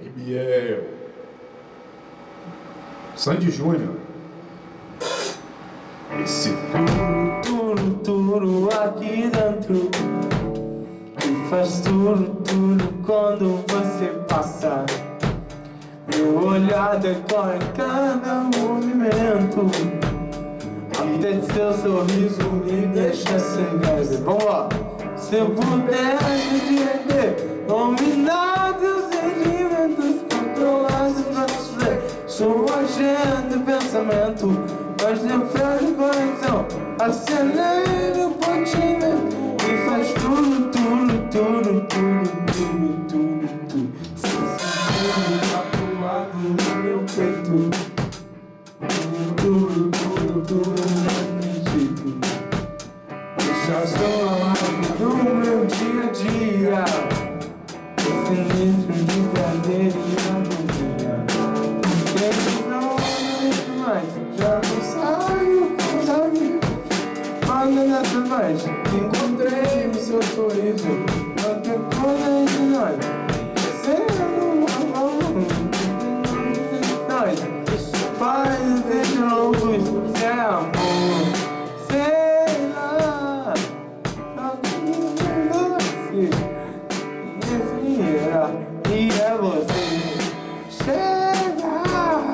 Aí, Biel. Sandy Júnior. Esse tudo aqui dentro e faz tudo quando você passa. Meu olhar decorre cada movimento, até seu sorriso me deixa sem gás. Vamos lá! Se eu pudesse te render, dominar teus sentimentos, controlar seus braços, sua agenda e pensamento, mas não faz conexão, acelera o batimento e faz tudo. Se tudo tatuado no meu peito, tudo não acredito. Deixa só a marca do meu dia a dia, sinistro de prazer e harmonia. Desde não aguento mais, já não saio com os amigos. Manda nessa noite, encontrei o seu sorriso, qualquer coisa entre nós, sendo uma mão. Nós, faz desde luz, se é amor, sei lá. E é você. Chega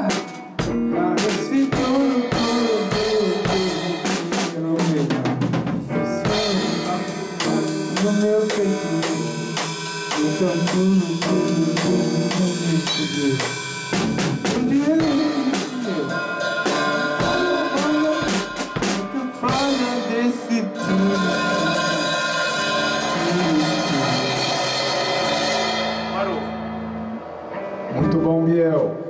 esse tudo no meu peito. Então tudo fala desse tudo. Muito bom, Biel.